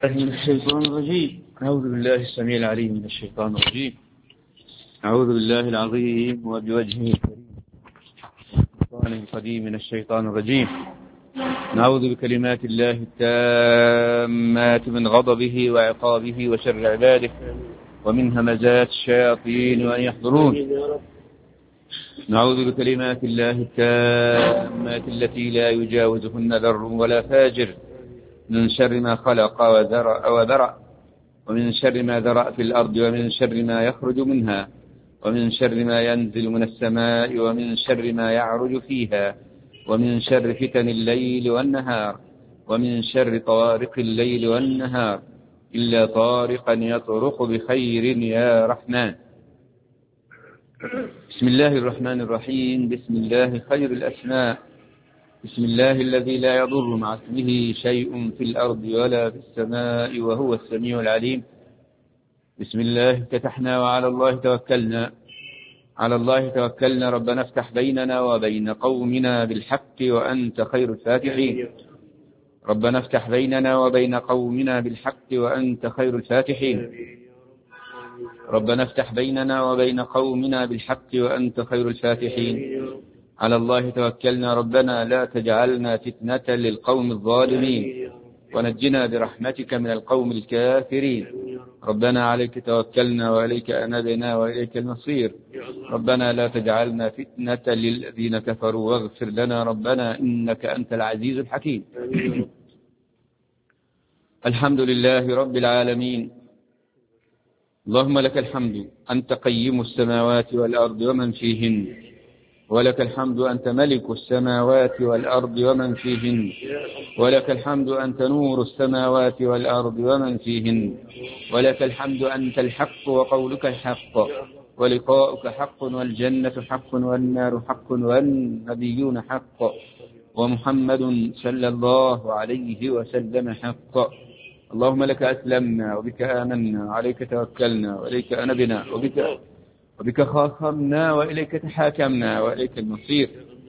من الشيطان الرجيم. أعوذ بالله السميع العليم من الشيطان الرجيم. أعوذ بالله العظيم وبوجهه الكريم الشيطان القديم من الشيطان الرجيم. نعوذ بكلمات الله التامات من غضبه وعقابه وشر عباده ومن همزات الشياطين وأن يحضرون. نعوذ بكلمات الله التامات التي لا يجاوزهن ذر ولا فاجر من شر ما خلق وذرأ ومن شر ما ذرأ في الأرض ومن شر ما يخرج منها ومن شر ما ينزل من السماء ومن شر ما يعرج فيها ومن شر فتن الليل والنهار ومن شر طوارق الليل والنهار إلا طارقا يطرق بخير يا رحمن. بسم الله الرحمن الرحيم. بسم الله خير الأسماء. بسم الله الذي لا يضر مع اسمه شيء في الأرض ولا في السماء وهو السميع العليم. بسم الله افتتحنا وعلى الله توكلنا. على الله توكلنا. ربنا افتح بيننا وبين قومنا بالحق وأنت خير الفاتحين. ربنا افتح بيننا وبين قومنا بالحق وأنت خير الفاتحين. ربنا افتح بيننا وبين قومنا بالحق وأنت خير الفاتحين. على الله توكلنا. ربنا لا تجعلنا فتنة للقوم الظالمين ونجنا برحمتك من القوم الكافرين. ربنا عليك توكلنا وإليك أنبنا وإليك المصير. ربنا لا تجعلنا فتنة للذين كفروا واغفر لنا ربنا إنك أنت العزيز الحكيم. الحمد لله رب العالمين. اللهم لك الحمد أنت قيم السماوات والأرض ومن فيهن، ولك الحمد أنت ملك السماوات والأرض ومن فيهن، ولك الحمد أنت نور السماوات والأرض ومن فيهن، ولك الحمد أنت الحق وقولك الحق ولقاؤك حق والجنة حق والنار حق والنبيون حق ومحمد صلى الله عليه وسلم حق. اللهم لك أسلمنا وبك آمنا عليك توكلنا وإليك أنبنا وبك خاصمنا وإليك تحاكمنا وإليك المصير.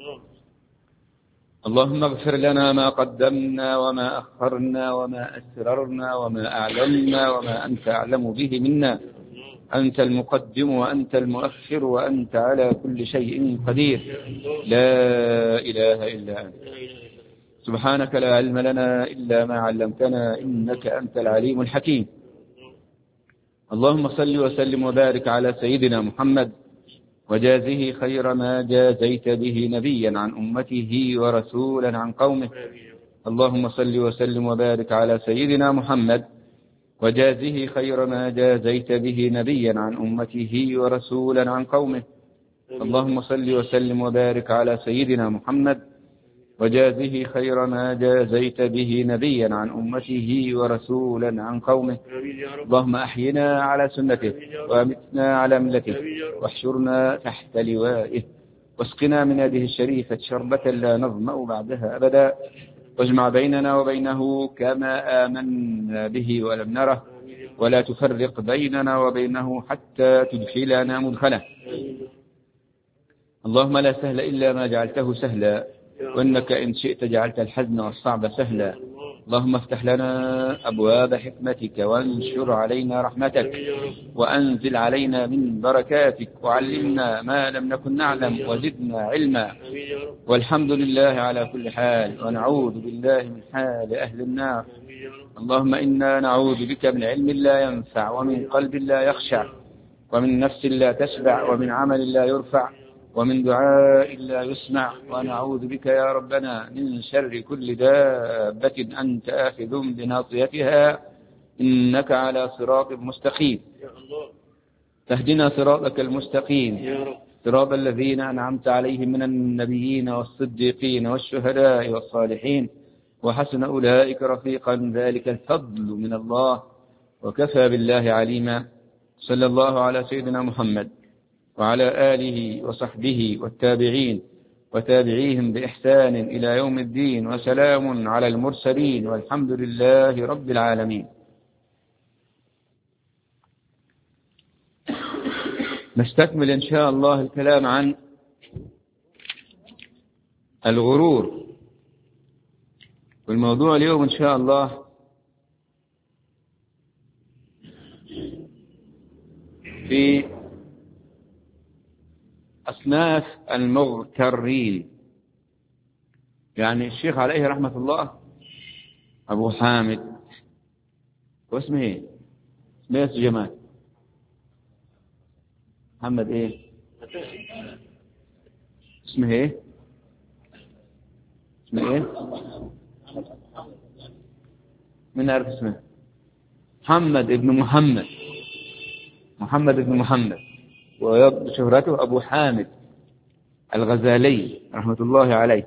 اللهم اغفر لنا ما قدمنا وما أخرنا وما أسررنا وما أعلنا وما أنت أعلم به منا. أنت المقدم وأنت المؤخر وأنت على كل شيء قدير. لا إله إلا أنت سبحانك لا علم لنا إلا ما علمتنا إنك أنت العليم الحكيم. اللهم صل وسلم وبارك على سيدنا محمد وجازه خير ما جازيت به نبيا عن أمته ورسولا عن قومه. اللهم صل وسلم وبارك على سيدنا محمد وجازه خير ما جازيت به نبيا عن أمته ورسولا عن قومه. اللهم صل وسلم وبارك على سيدنا محمد وجازه خير ما جازيت به نبيا عن أمته ورسولا عن قومه. اللهم أحينا على سنته وأمتنا على ملته واحشرنا تحت لوائه واسقنا من يده الشريفة شربة لا نظمأ بعدها أبدا واجمع بيننا وبينه كما آمنا به ولم نره ولا تفرق بيننا وبينه حتى تدخلنا مدخله. اللهم لا سهل إلا ما جعلته سهلا وإنك إن شئت جعلت الحزن والصعب سهلا. اللهم افتح لنا أبواب حكمتك وانشر علينا رحمتك وأنزل علينا من بركاتك وعلمنا ما لم نكن نعلم وزدنا علما. والحمد لله على كل حال ونعوذ بالله من حال أهل النار. اللهم إنا نعوذ بك من علم لا ينفع ومن قلب لا يخشع ومن نفس لا تشبع ومن عمل لا يرفع ومن دعاء لا يسمع. ونعوذ بك يا ربنا من شر كل دابة أنت آخذ بناصيتها إنك على صراط مستقيم. فاهدنا صراطك المستقيم صراط الذين أنعمت عليهم من النبيين والصديقين والشهداء والصالحين وحسن أولئك رفيقا. ذلك الفضل من الله وكفى بالله عليما. صلى الله على سيدنا محمد وعلى آله وصحبه والتابعين وتابعيهم بإحسان إلى يوم الدين وسلام على المرسلين والحمد لله رب العالمين. نستكمل إن شاء الله الكلام عن الغرور. والموضوع اليوم إن شاء الله في أصناف المغترين. يعني الشيخ عليه رحمة الله أبو حامد، واسمه إيه؟ اسمه إيه يا جمال؟ محمد إيه؟ اسمه إيه؟ اسمه إيه؟ من أعرف اسمه؟ محمد ابن محمد، محمد ابن محمد، وشهرته أبو حامد الغزالي رحمة الله عليه.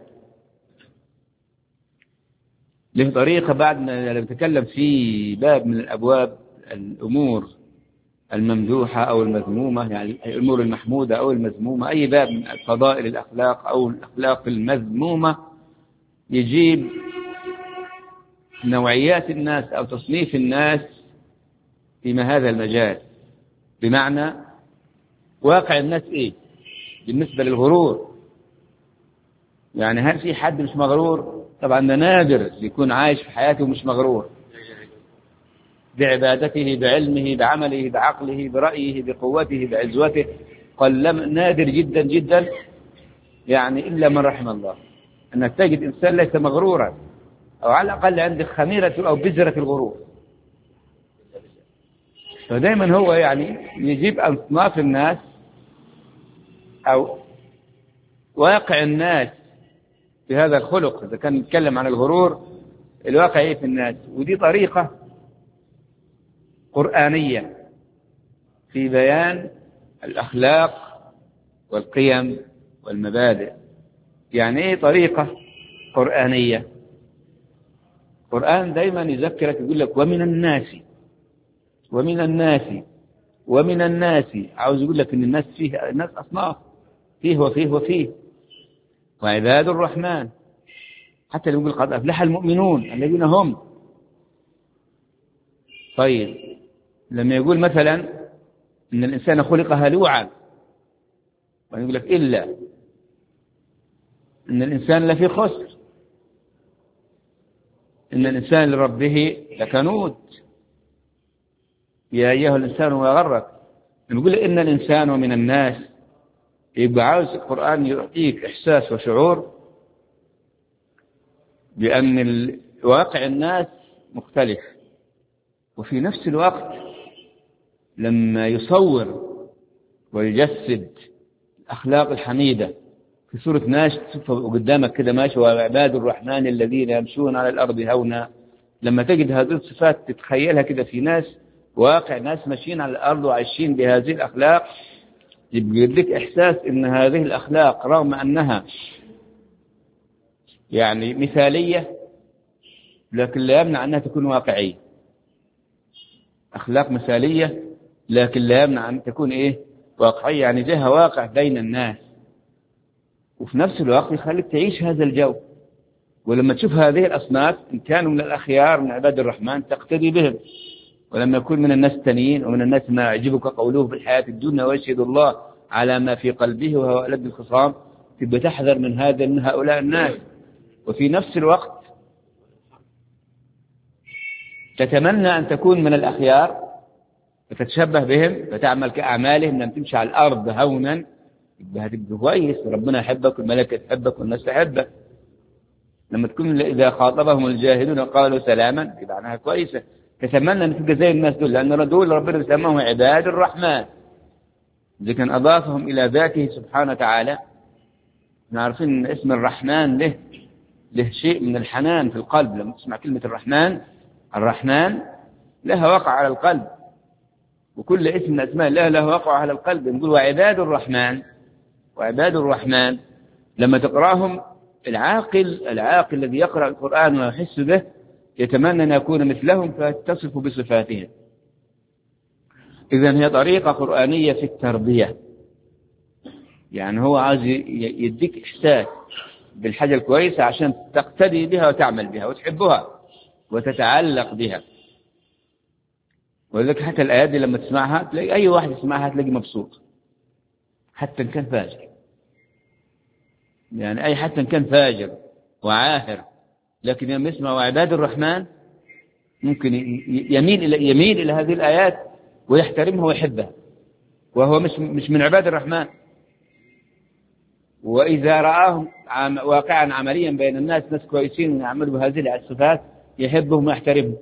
له طريقة بعد ما نتكلم في باب من الأبواب الأمور الممدوحة أو المذمومة، يعني الأمور المحمودة أو المذمومة، أي باب من فضائل الأخلاق أو الأخلاق المذمومة، يجيب نوعيات الناس أو تصنيف الناس فيما هذا المجال، بمعنى واقع الناس إيه بالنسبة للغرور. يعني هل في حد مش مغرور؟ طبعا ده نادر يكون عايش في حياته مش مغرور بعبادته، بعلمه، بعمله، بعقله، برأيه، بقوته، بعزوته. نادر جدا جدا، يعني إلا من رحم الله أنك تجد إنسان ليس مغرورا، أو على الأقل عنده خميرة أو بذرة الغرور. فدائما هو يعني يجيب أصناف الناس أو واقع الناس في هذا الخلق. إذا كان نتكلم عن الغرور، الواقع إيه في الناس، ودي طريقة قرآنية في بيان الأخلاق والقيم والمبادئ. يعني إيه طريقة قرآنية؟ القرآن دايما يذكرك، يقول لك ومن الناس ومن الناس ومن الناس، عاوز يقول لك إن الناس فيه، الناس أصناف، فيه وفيه وفيه، وعباد الرحمن. حتى يقول قد أفلح المؤمنون الذين هم. طيب لما يقول مثلا إن الإنسان خلق هلوعا، ويقول لك إلا إن الإنسان لفي خسر، إن الإنسان لربه لكنود، يا أيها الإنسان ما غرك. نقول إن الإنسان ومن الناس، يبقى عاوز القرآن يعطيك إحساس وشعور بأن واقع الناس مختلف، وفي نفس الوقت لما يصور ويجسد الأخلاق الحميدة في سورة ناس تشوفها قدامك كده ماشي، وعباد الرحمن الذين يمشون على الأرض هونا، لما تجد هذه الصفات تتخيلها كده في ناس، واقع ناس ماشيين على الأرض وعايشين بهذه الأخلاق، يبقى يديك إحساس إن هذه الأخلاق رغم أنها يعني مثالية، لكن لا يمنع أنها تكون واقعية. أخلاق مثالية لكن لا يمنع أن تكون إيه؟ واقعية، يعني لها واقع بين الناس، وفي نفس الوقت يخليك تعيش هذا الجو. ولما تشوف هذه الأصناف، إن كانوا من الأخيار من عباد الرحمن تقتدي بهم، ولما يكون من الناس التانيين ومن الناس ما يعجبك قوله في الحياة الدنيا ويشهد الله على ما في قلبه وهو ألد الخصام، تبقى تحذر من هؤلاء الناس. وفي نفس الوقت تتمنى أن تكون من الأخيار فتتشبه بهم، فتعمل كأعمالهم، لم تمشي على الأرض هونا، يبقى هتبقى كويس، ربنا يحبك والملائكة تحبك والناس تحبك. لما تكون إذا خاطبهم الجاهلون قالوا سلاما، يبقى عنها كويسة. تتمنى أن تبقى زي الناس دول، لأن دول ربنا سماهم عباد الرحمن، إذا كان أضافهم إلى ذاته سبحانه وتعالى. نعرفين أن اسم الرحمن له شيء من الحنان في القلب. لما تسمع كلمة الرحمن لها وقع على القلب، وكل اسم من أسماء الله له وقع على القلب. نقول وعباد الرحمن لما تقرأهم، العاقل الذي يقرأ القرآن ويحس به يتمنى أن يكون مثلهم فتصف بصفاتهم. إذن هي طريقة قرآنية في التربية، يعني هو عايز يديك إحساس بالحاجة الكويسة عشان تقتدي بها وتعمل بها وتحبها وتتعلق بها. ولذلك حتى الآيات دي لما تسمعها تلاقي أي واحد يسمعها تلاقي مبسوط، حتى إن كان فاجر، يعني حتى إن كان فاجر وعاهر، لكن لما يسمع وعباد الرحمن ممكن يميل إلى هذه الآيات ويحترمها ويحبها. وهو مش من عباد الرحمن. وإذا رآهم واقعا عمليا بين الناس، ناس كويسين يعملوا بهذه الصفات، يحبهم ويحترمهم.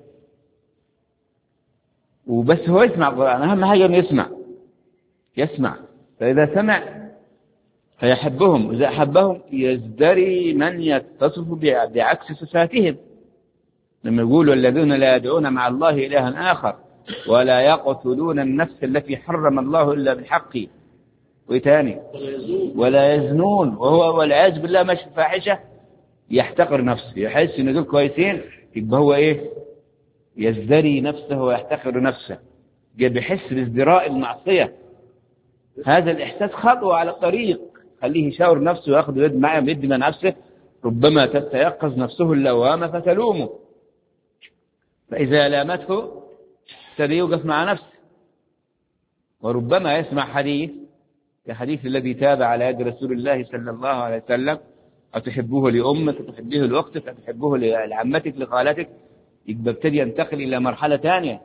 وبس هو يسمع القرآن، أهم حاجة أنه يسمع. فإذا سمع فيحبهم، إذا أحبهم يزدري من يتصف بعكس صفاتهم. لما يقولوا الذين لا يدعون مع الله إلها آخر ولا يقتلون النفس التي حرم الله إلا بالحق، وثاني ولا يزنون، وهو والعياذ بالله ماشي فاحشة، يحتقر نفسه، يحس إن دول كويسين، يبقى هو إيه؟ يزدري نفسه ويحتقر نفسه، بيحس بازدراء المعصية. هذا الإحساس خطوة على الطريق، خليه يشاور نفسه ويأخذ يد معه بيد من نفسه، ربما تتيقظ نفسه اللوامة فتلومه، فإذا لامته ابتدى يوقف مع نفسه. وربما يسمع حديث كحديث الذي تاب على يد رسول الله صلى الله عليه وسلم: أتحبوه لأمك، أتحبيه لأختك، أتحبوه لعمتك، لخالتك. يبقى ابتدي ينتقل إلى مرحلة ثانية،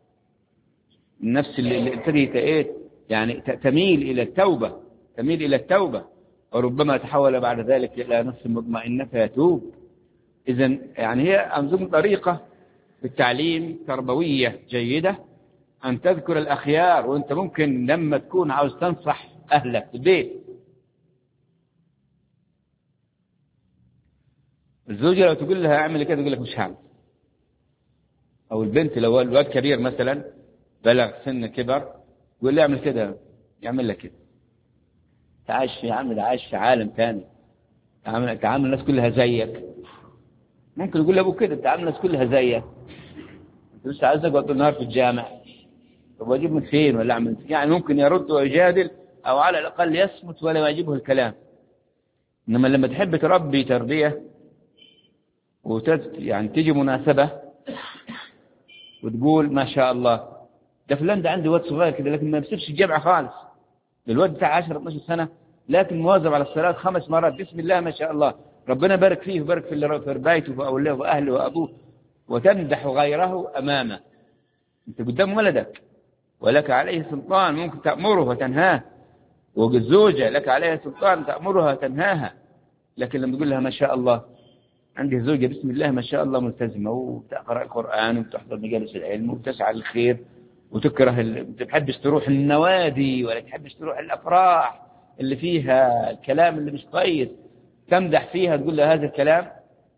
النفس اللي ابتدي يعني تميل إلى التوبة، وربما تحول بعد ذلك إلى نفس مطمئنة فيتوب. إذن يعني هي أنظمة طريقة بالتعليم تربوية جيدة أن تذكر الأخيار. وأنت ممكن لما تكون عاوز تنصح أهلك في البيت، الزوجة لو تقول لها اعمل كده تقول لك مش هعمل، أو البنت لو الواد كبير مثلا بلغ سن كبر يقول لي اعمل كده، يعمل لك كده. تعايش يا عم، عايش في عالم ثاني، تعامل الناس كلها زيك. ممكن يقول لأبوك كده، تعامل الناس كلها زيك، انت لسه عايز اقعد طول النهار في الجامع، طب واجيب من فين ولا اعمل؟ يعني ممكن يرد ويجادل، او على الاقل يصمت ولا يعجبه الكلام. انما لما تحب تربي تربيه يعني تيجي مناسبه وتقول ما شاء الله ده فلان ده عندي واد صغير كده لكن ما بيسيبش الجامعه خالص، الواد بتاع 10 12 سنه لكن مواظب على الصلاه 5 مرات، بسم الله ما شاء الله، ربنا بارك فيه وبارك في ربايته واولاده واهله وابوه، وتمدح غيره امامه. انت قدام ولدك ولك عليه سلطان، ممكن تأمره وتنهاه، والزوجة لك عليها سلطان تأمرها وتنهاها. لكن لما تقول لها ما شاء الله، عندي زوجة بسم الله ما شاء الله ملتزمة وتقرأ القرآن وتحضر مجالس العلم وتسعى للخير، وتكره ما تحبش تروح النوادي ولا تحبش تروح الأفراح اللي فيها الكلام اللي مش كويس، تمدح فيها تقول لها هذا الكلام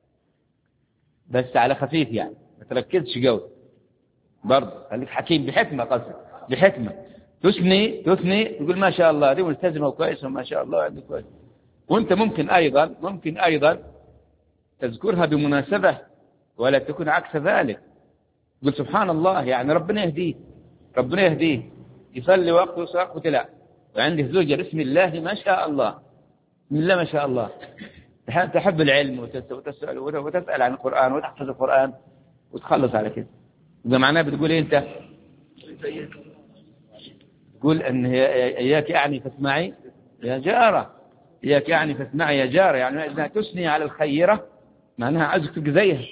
بس على خفيف، يعني ما تركزش قوي برضه، خليك حكيم بحكمة، قصد بحكمة، تثني تقول ما شاء الله دي ملتزمة وكويسة وما شاء الله عندك كويس. وانت ممكن ايضا تذكرها بمناسبة ولا تكون عكس ذلك، تقول سبحان الله، يعني ربنا يهديه يصلي وقته وساق وتلا، وعنده زوجة بسم الله ما شاء الله، بسم الله ما شاء الله، تحب العلم وتسأل عن القرآن وتحفظ القرآن وتخلص على كده. إذا معناه بتقول إيه أنت؟ تقول أن إياك يعني فاسمعي يا جارة، إياك يعني فاسمعي يا جارة، يعني إذا تثني على الخيرة معناها عايزك تبقى زيها،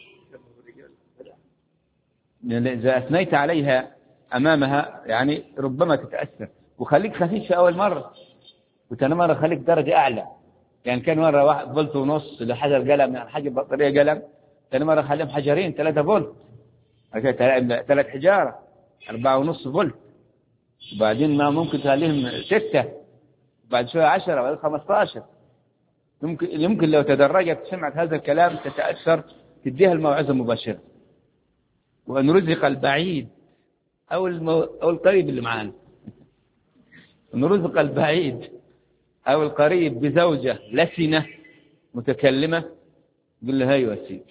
يعني إذا أثنيت عليها أمامها يعني ربما تتأثر. وخليك خفيف في أول مرة، وثاني مرة خليك درجة أعلى، يعني كان مرة 1 فولت ونص لحجر قلم، يعني حجر بطارية قلم، ثاني مرة خليهم حجرين 3 فولت، 3 حجارة 4.5 فولت، وبعدين ما ممكن تخليهم 6، بعد شوية 10 ولا 15. يمكن لو تدرجت سمعت هذا الكلام تتأثر، تديها الموعظة مباشرة. وأن رزق البعيد أو القريب اللي معانا، أن رزق البعيد أو القريب بزوجة لسنة متكلمة، يقول له هاي وسيك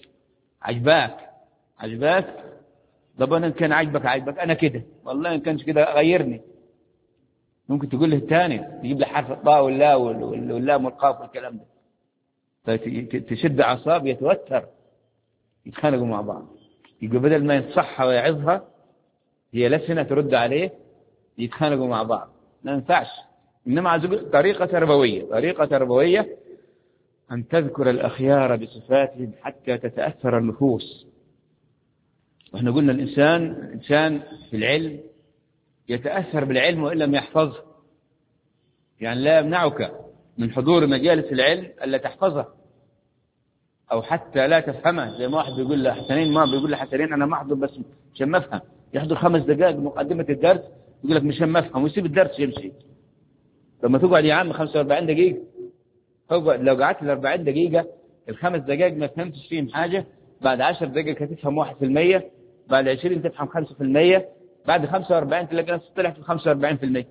عجباك، طب أنا إن كان عجبك أنا كده، والله إن كانش كده غيرني. ممكن تقول له الثاني تجيب له حرف الطاء واللام والقاف والكلام ده، فتشد أعصاب، يتوتر، يتخانقوا مع بعض. يبقى بدل ما ينصحها ويعظها هي لسنة ترد عليه، يتخانقوا مع بعض، ما ينفعش. إنما عايز طريقة تربوية أن تذكر الأخيار بصفاتهم حتى تتأثر النفوس. وإحنا قلنا الإنسان في العلم يتأثر بالعلم وإن لم يحفظه. يعني لا يمنعك من حضور مجالس العلم ألا تحفظه أو حتى لا تفهمه. زي ما واحد بيقول لحسنين، ما بيقول لحسنين أنا ما أحضر بس مش ما أفهم، يحضر 5 دقائق مقدمة الدرس يقول لك مش ما أفهم ويسيب الدرس يمشي. لما تقعد يا عم 45 دقيقة، لو قعدت 40 دقيقة ال5 دقائق ما فهمتش فيهم حاجة، بعد 10 دقائق هتفهم 1%، بعد 20 تفهم 5%، بعد 45 تلاقي نفسك طلعت 45%.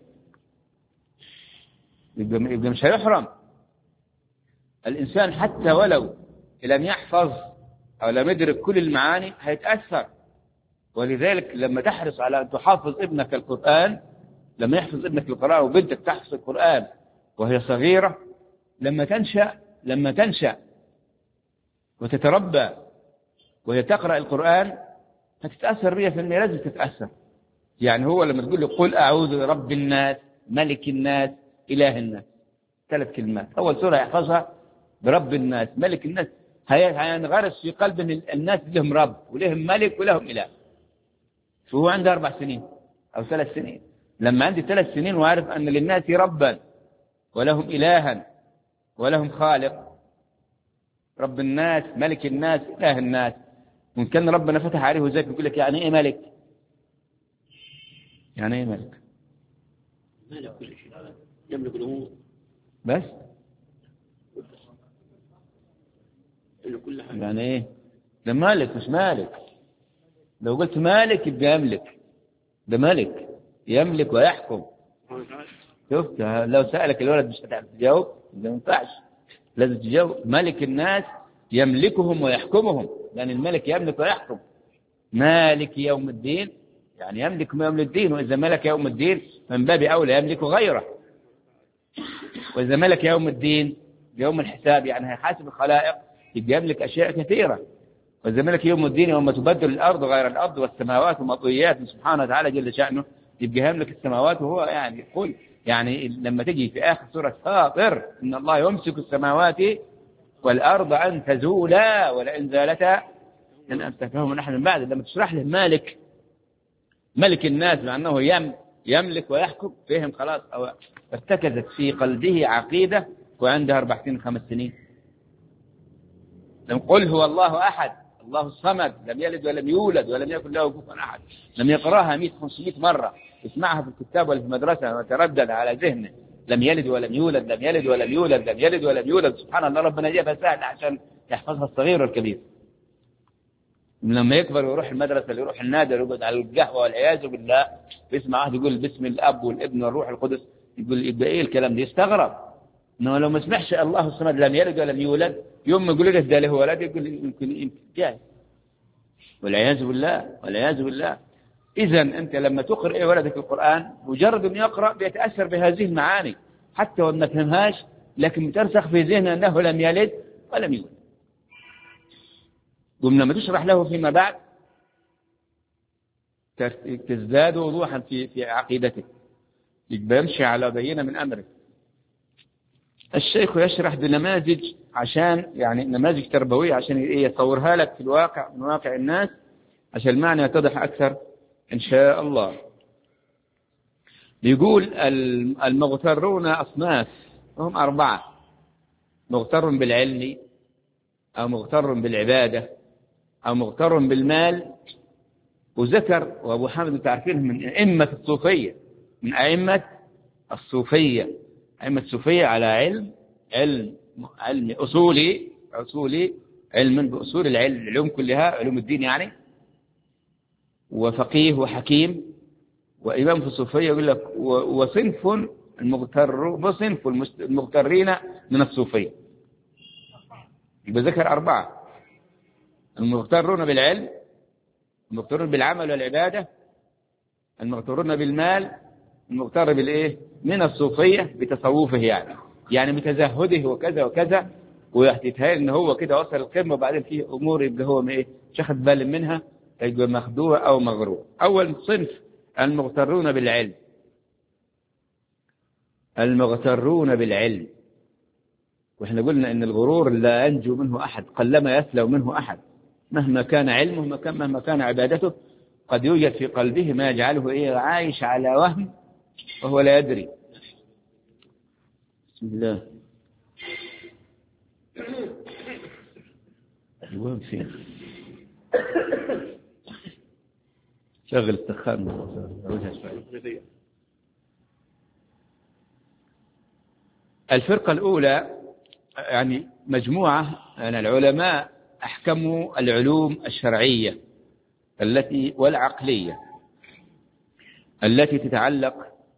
يبقى مش هيحرم الإنسان حتى ولو لم يحفظ أو لم يدرك كل المعاني هيتأثر. ولذلك لما تحرص على أن تحافظ ابنك القرآن، لما يحفظ ابنك القرآن وبنتك تحفظ القرآن وهي صغيرة، لما تنشأ وتتربى وهي تقرأ القرآن هتتأثر 100%، لازم تتأثر. يعني هو لما تقول له قل أعوذ برب الناس ملك الناس إله الناس، 3 كلمات، أول سورة يحفظها برب الناس ملك الناس، هينغرس في قلب الناس لهم رب ولهم ملك ولهم إله. فهو عنده 4 سنين أو 3 سنين، لما عندي 3 سنين وعارف أن للناس ربا ولهم إلها ولهم خالق، رب الناس ملك الناس إله الناس، ممكن ربنا فتح عليه وزيك يقول لك يعني إيه ملك؟ يعني إيه ملك؟ مالك كل شيء، يملك الأمور بس كل حاجة. يعني إيه؟ ده مالك مش مالك. لو قلت مالك يبقى يملك، ده ملك يملك ويحكم. شفت؟ لو سألك الولد مش هتعرف تجاوب، ده ما ينفعش، لازم تجاوب. ملك الناس يملكهم ويحكمهم، لأن الملك يملك ويحكم. مالك يوم الدين يعني يملك يوم الدين، وإذا ملك يوم الدين من باب أولى يملك غيره. وإذا ملك يوم الدين يوم الحساب يعني هيحاسب الخلائق يبقى يملك أشياء كثيرة. وإذا ملك يوم الدين يوم تبدل الأرض غير الأرض والسماوات ومطويات سبحانه وتعالى جل شأنه، يبقى يملك السماوات. وهو يعني يقول يعني لما تجي في آخر سورة فاطر إن الله يمسك السماوات والأرض أن تزولا ولئن زالتا إن أمسكهما نحن من بعد. لما تشرح له ملك الناس لأنه يملك ويحكم، فهم خلاص أو ارتكزت في قلبه عقيدة وعنده 4 سنين 5 سنين. لم قل هو الله أحد الله الصمد لم يلد ولم يولد ولم يكن له كفوا أحد، لم يقراها 100-500 مرة، يسمعها في الكتاب ولا في المدرسة وتردد على ذهنه، لم يلد ولم يولد لم يلد ولم يولد لم يلد ولم يولد. سبحان الله، ربنا جابها سهل عشان يحفظها الصغير والكبير. لما يكبر ويروح المدرسة يروح النادي يقعد على القهوة والعياذ بالله يسمع واحد يقول باسم الأب والابن والروح القدس، يقول يبقى إيه الكلام ده؟ يستغرب. إنه لو ما سمعش الله الصمد لم يلد ولم يولد، يوم ما يقول لك ده له ولد يقول يمكن جاي، والعياذ بالله والعياذ بالله. إذا أنت لما تقرأ ولدك القرآن مجرد أن يقرأ بيتأثر بهذه المعاني حتى وما تفهمهاش، لكن بترسخ في ذهنه أنه لم يلد ولم يولد. ولما تشرح له فيما بعد تزداد وضوحا في عقيدته، يبقى يمشي على بينة من أمره. الشيخ يشرح بنماذج عشان يعني نماذج تربوية عشان يصورها لك في الواقع من واقع الناس عشان المعنى يتضح أكثر إن شاء الله. يقول المغترون أصناف، وهم 4: مغتر بالعلم أو مغتر بالعبادة أو مغتر بالمال. وذكر وأبو حامد تعرفين من أئمة الصوفية، من أئمة الصوفية، أئمة الصوفية على علم أصولي علم بأصول العلوم كلها، علوم الدين يعني، وفقيه وحكيم وإمام في الصوفية. يقول لك وصنف المغترين من الصوفية. يبقى ذكر 4: المغترون بالعلم، المغترون بالعمل والعبادة، المغترون بالمال، المغتر بالإيه من الصوفية بتصوفه يعني بتزهده وكذا وكذا، ويتهيأ إن هو كده وصل القمة وبعدين فيه أمور يبقى هو إيه شخص بال منها يبقى مخدوع أو مغرور. أول صنف المغترون بالعلم. المغترون بالعلم، وإحنا قلنا إن الغرور لا ينجو منه أحد، قلما يسلو منه أحد، مهما كان علمه مهما كان عبادته، قد يوجد في قلبه ما يجعله عايش على وهم وهو لا يدري. بسم الله. الوهم فين؟ شغل السخان. الفرقة الأولى يعني مجموعة من العلماء أحكموا العلوم الشرعية والعقلية التي تتعلق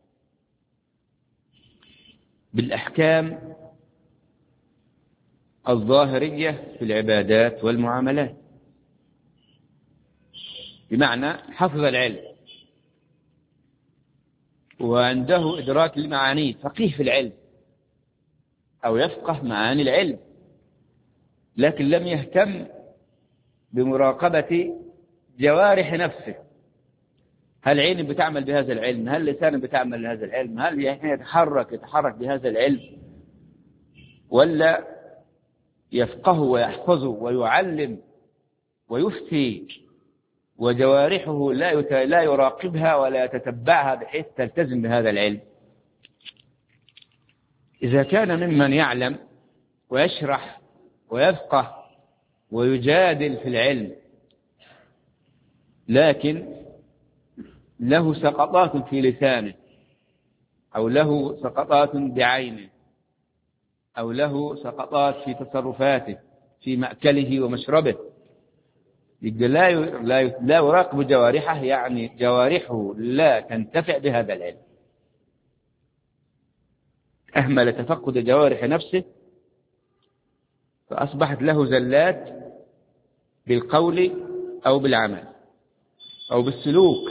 بالأحكام الظاهرية في العبادات والمعاملات، بمعنى حفظ العلم وعنده إدراك المعاني، فقيه في العلم أو يفقه معاني العلم، لكن لم يهتم بمراقبة جوارح نفسه. هل عين بتعمل بهذا العلم؟ هل لسان بتعمل بهذا العلم؟ هل يتحرك بهذا العلم؟ ولا يفقه ويحفظه ويعلم ويفتي وجوارحه لا يراقبها ولا يتتبعها بحيث تلتزم بهذا العلم؟ إذا كان ممن يعلم ويشرح ويفقه ويجادل في العلم، لكن له سقطات في لسانه أو له سقطات بعينه أو له سقطات في تصرفاته في مأكله ومشربه، لا يراقب جوارحه، يعني جوارحه لا تنتفع بهذا العلم، أهمل تفقد جوارح نفسه فأصبحت له زلات بالقول أو بالعمل أو بالسلوك.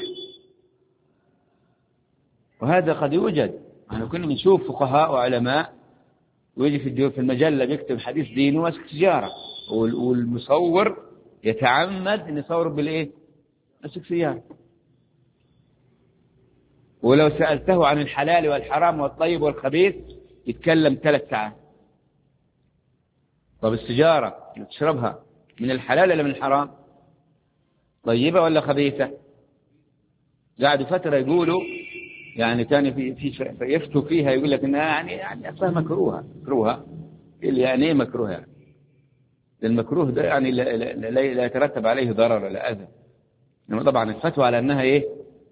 وهذا قد يوجد. أنا كنا نشوف فقهاء وعلماء ويجي في المجلة بيكتب حديث دين وماسك سيارة، والمصور يتعمد أن يصور ماسك سيارة. ولو سألته عن الحلال والحرام والطيب والخبيث يتكلم 3 ساعات. طب السيجارة تشربها من الحلال ولا من الحرام؟ طيبة ولا خبيثة؟ قعدوا فترة يقولوا يعني كان في يفتوا فيها، يقول لك انها يعني اصلا مكروهه اللي يعني ايه مكروهه؟ يعني المكروه ده يعني لا يترتب عليه ضرر ولا اذى، انما طبعا الفتوى على انها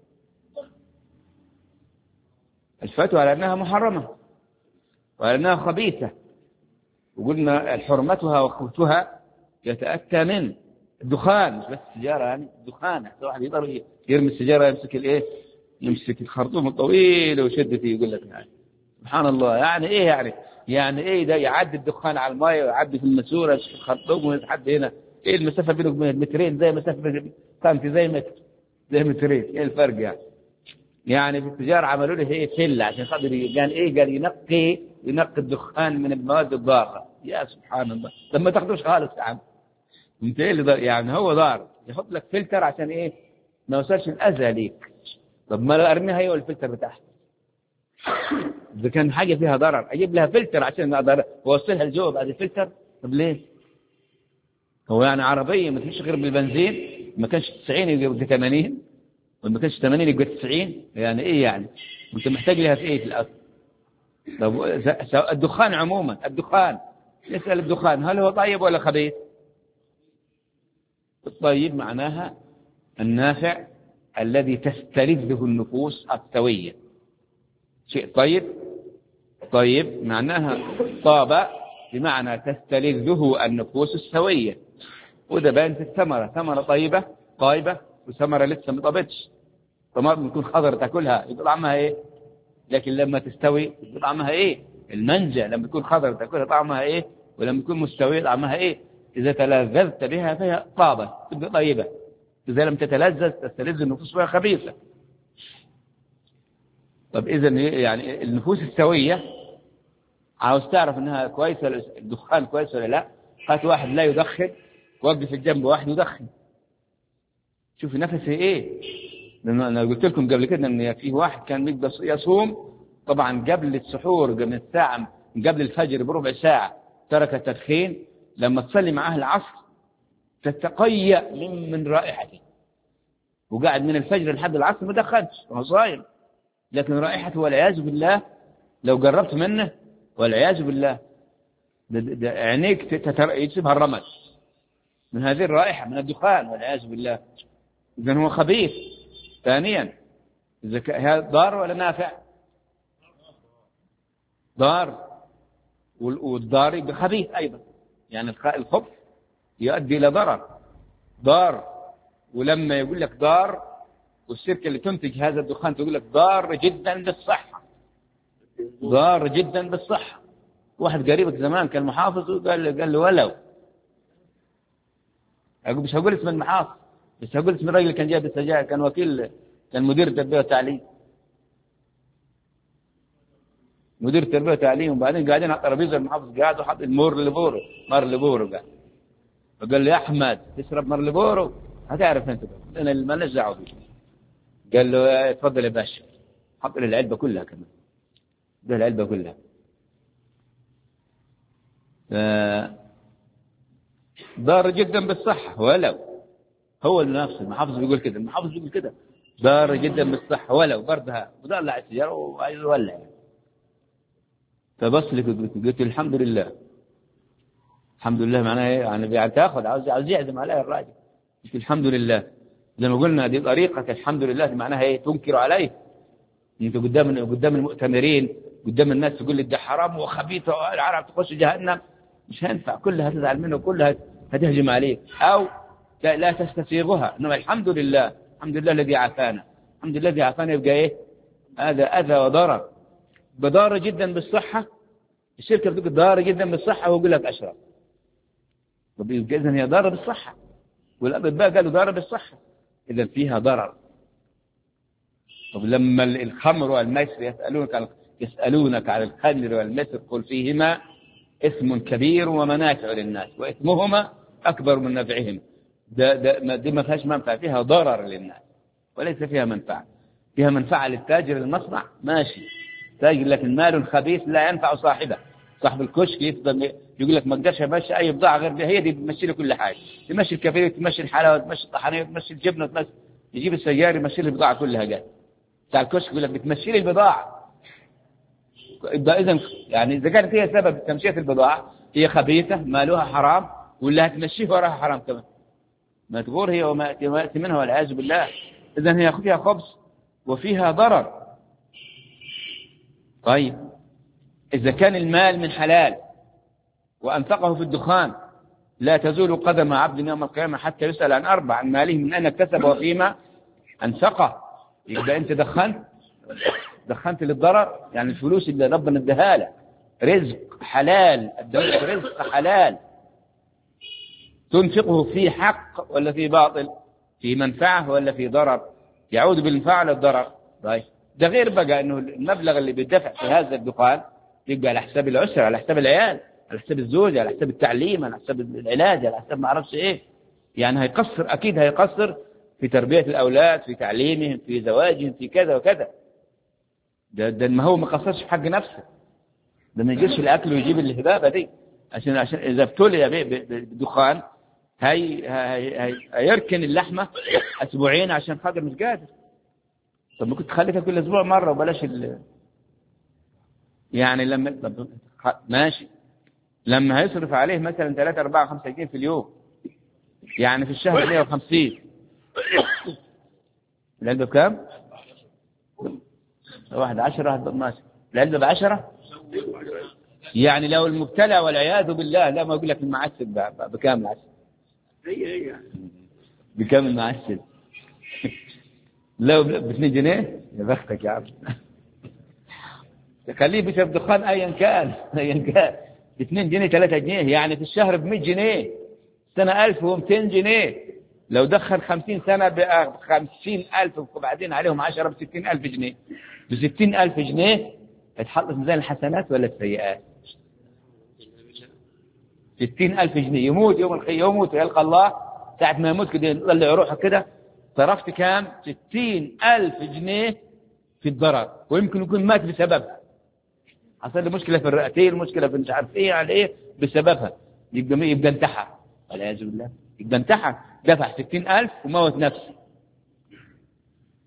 الفتوى على انها محرمه وعلى انها خبيثه، وقلنا حرمتها وخبثها يتاتى من الدخان، مش بس السيجاره، يعني الدخان. حتى واحد يقدر يرمي السيجاره يمسك الخرطوم الطويل ويشد فيه، يقول لك يعني سبحان الله، يعني ايه ده يعدي الدخان على الماء ويعدي في الماسوره الخرطوم ويتحدى هنا، ايه المسافه بينه وبين مترين، زي مسافه سنتي، زي مترين، ايه الفرق يعني في التجاره عملوا له سله عشان خاطر قال ينقي الدخان من المواد الضاره. يا سبحان الله، لما تاخدوش خالص يا عم انت ايه اللي يعني هو ضار، يحط لك فلتر عشان ما يوصلش الاذى ليك. طب ما ارميها هي والفلتر بتاعها، اذا كان حاجه فيها ضرر اجيب لها فلتر عشان اقدر اوصلها لجوه بعد الفلتر. طب ليه؟ هو يعني عربيه ما فيش غير بالبنزين، ما كانش 90 يبقى 80، وما كانش 80 يبقى 90، يعني ايه يعني؟ وانت محتاج لها في ايه في الاصل؟ طب الدخان عموما، نسال الدخان هل هو طيب ولا خبيث؟ الطيب معناها النافع الذي تستلذه النفوس السوية. شيء طيب معناها طاب، بمعنى تستلذه النفوس السوية. وده باين في الثمرة، ثمرة طيبة قايبة وثمرة لسه ما طابتش. طماطم تكون خضر تاكلها يبقى طعمها لكن لما تستوي يبقى طعمها المانجا لما تكون خضر تاكلها طعمها ولما تكون مستوية طعمها إذا تلذذت بها فهي طابة تبقى طيبة، إذا لم تتلذذ تستلذ النفوس فيها خبيثة. طب إذا يعني النفوس السوية عاوز تعرف إنها كويسة، الدخان كويس ولا لا؟ هات واحد لا يدخن وقف الجنب واحد يدخن، شوف نفسه لأن أنا قلت لكم قبل كده إن في واحد كان يصوم طبعا قبل السحور قبل الساعة قبل الفجر بربع ساعة ترك التدخين، لما تصلي معاه العصر تتقيأ من رائحته، وقاعد من الفجر لحد العصر ما دخنش وهو صايم، لكن رائحته والعياذ بالله لو قربت منه والعياذ بالله عينيك يجيبها الرمل من هذه الرائحة من الدخان والعياذ بالله. إذن هو خبيث. ثانيا هذا ضار ولا نافع؟ ضار، والضار خبيث أيضا، يعني الخبث يؤدي إلى ضار. ولما يقول لك ضار، والشركة اللي تنتج هذا الدخان تقول لك ضار جدا بالصحة، ضار جدا بالصحة. واحد قريبك زمان كان محافظ قال له ولو أقول مش هقول اسم المحافظ، بس هقول اسم الراجل اللي كان جايب السجاير، كان وكيل، كان مدير تربية وتعليم، مدير تربية وتعليم. وبعدين قاعدين على الترابيزة المحافظ قاعد وحط مار لبورو قاعد، فقال له يا أحمد تشرب مار لبورو؟ هتعرف أنت بقى. أنا ما ليش دعوة بيه. قال له اتفضل يا باشا، حط له العلبة كلها كمان، ده العلبة كلها. ضار جدا بالصحة ولو، هو نفسه المحافظ بيقول كده، المحافظ بيقول كده ضار جدا بالصحة ولو بردها، وضلع السيارة وولع. فبص لي قلت الحمد لله. الحمد لله معناها ايه؟ يعني تاخذ عاوز يعزم عليها الراجل. قلت الحمد لله. زي ما قلنا دي طريقة الحمد لله معناها ايه؟ تنكر عليه. انت قدام المؤتمرين قدام الناس تقول لي ده حرام وخبيث والعرب تخش جهنم، مش هينفع، كلها تزعل منه وكلها هتهجم عليك، او لا تستسيغها. انما الحمد لله، الحمد لله الذي عافانا، الحمد لله الذي عافانا، يبقى ايه؟ هذا اذى وضرر. بضار جدا بالصحة، الشركة بتقول ضار جدا بالصحة ويقول لك اشرب، إذن هي ضارة بالصحة، والأطباء قالوا ضارة بالصحة، إذن فيها ضرر. طب لما الخمر والميسر يسألونك على الخمر والميسر قل فيهما اسم كبير ومنافع للناس واسمهما أكبر من نفعهم. دي ما فيهاش منفعة، فيها ضرر للناس وليس فيها منفعة. فيها منفعة للتاجر المصنع ماشي، تاجر، لكن مال خبيث لا ينفع صاحبه. صاحب الكشك يفضل يقول لك ما اقدرش امشي اي بضاعه غير دي، هي دي بتمشي لي كل حاجه، تمشي الكبير، تمشي الحلاوه، تمشي الطحانيه، تمشي الجبنه، تمشي، يجيب السياره يمشي لي البضاعه كلها جاي. بتاع الكشك يقول لك بتمشي لي البضاعه. اذا يعني اذا كانت هي سبب تمشيه البضاعه هي خبيثه مالها حرام، ولا هتمشيه وراها حرام كمان، ما تغور هي وما ياتي منها والعياذ بالله. اذا هي فيها خبث وفيها ضرر. طيب إذا كان المال من حلال وأنفقه في الدخان لا تزول قدم عبد يوم القيامة حتى يسأل عن أربع: عن ماله من أين اكتسب وفيما أنفقه. يبقى أنت دخنت للضرر، يعني الفلوس اللي ربنا اداها لك رزق حلال، اداك رزق حلال، تنفقه في حق ولا في باطل؟ في منفعة ولا في ضرر؟ يعود بالمنفعة للضرر. طيب ده غير بقى أنه المبلغ اللي بيدفع في هذا الدخان يبقى على حساب الأسرة، على حساب العيال، على حساب الزوج، على حساب التعليم، على حساب العلاج، على حساب ما أعرفش إيه. يعني هيقصر، أكيد هيقصر في تربية الأولاد، في تعليمهم، في زواجهم، في كذا وكذا. ده ما هو ما قصرش في حق نفسه، ده ما يجيش الأكل ويجيب الهبابة دي، عشان إذا ابتلي بالدخان هيركن اللحمة أسبوعين عشان خاطر مش قادر. طب ممكن تخليها كل أسبوع مرة وبلاش يعني لما ماشي، لما هيصرف عليه مثلا 3 4 5 جنيه في اليوم، يعني في الشهر 150. العلبة بكام؟ 10 ماشي، العلبة ب10. يعني لو المبتلى والعياذ بالله، لا ما أقول لك المعسل بكام العسل؟ هي بكام المعسل؟ لو ب2 جنيه يا بختك يا عم. خليه بيشرب دخان ايا كان ب2 جنيه 3 جنيه، يعني في الشهر ب100 جنيه، سنة 1200 جنيه. لو دخل 50 سنة ب50,000 وبعدين عليهم 10 ب60,000 جنيه. ب60,000 جنيه هتحط في ميزان الحسنات ولا السيئات؟ 60,000 جنيه. يموت يموت ويلقى الله، ساعة ما يموت كده يطلع روحه كده، صرفت كام؟ 60,000 جنيه في الضرر، ويمكن يكون مات بسببها، حصل له مشكلة في الرئتين، مشكلة في مش عارف ايه على ايه بسببها، يبقى انتحر والعياذ بالله، يبقى انتحر، دفع 60,000 وموت نفسه.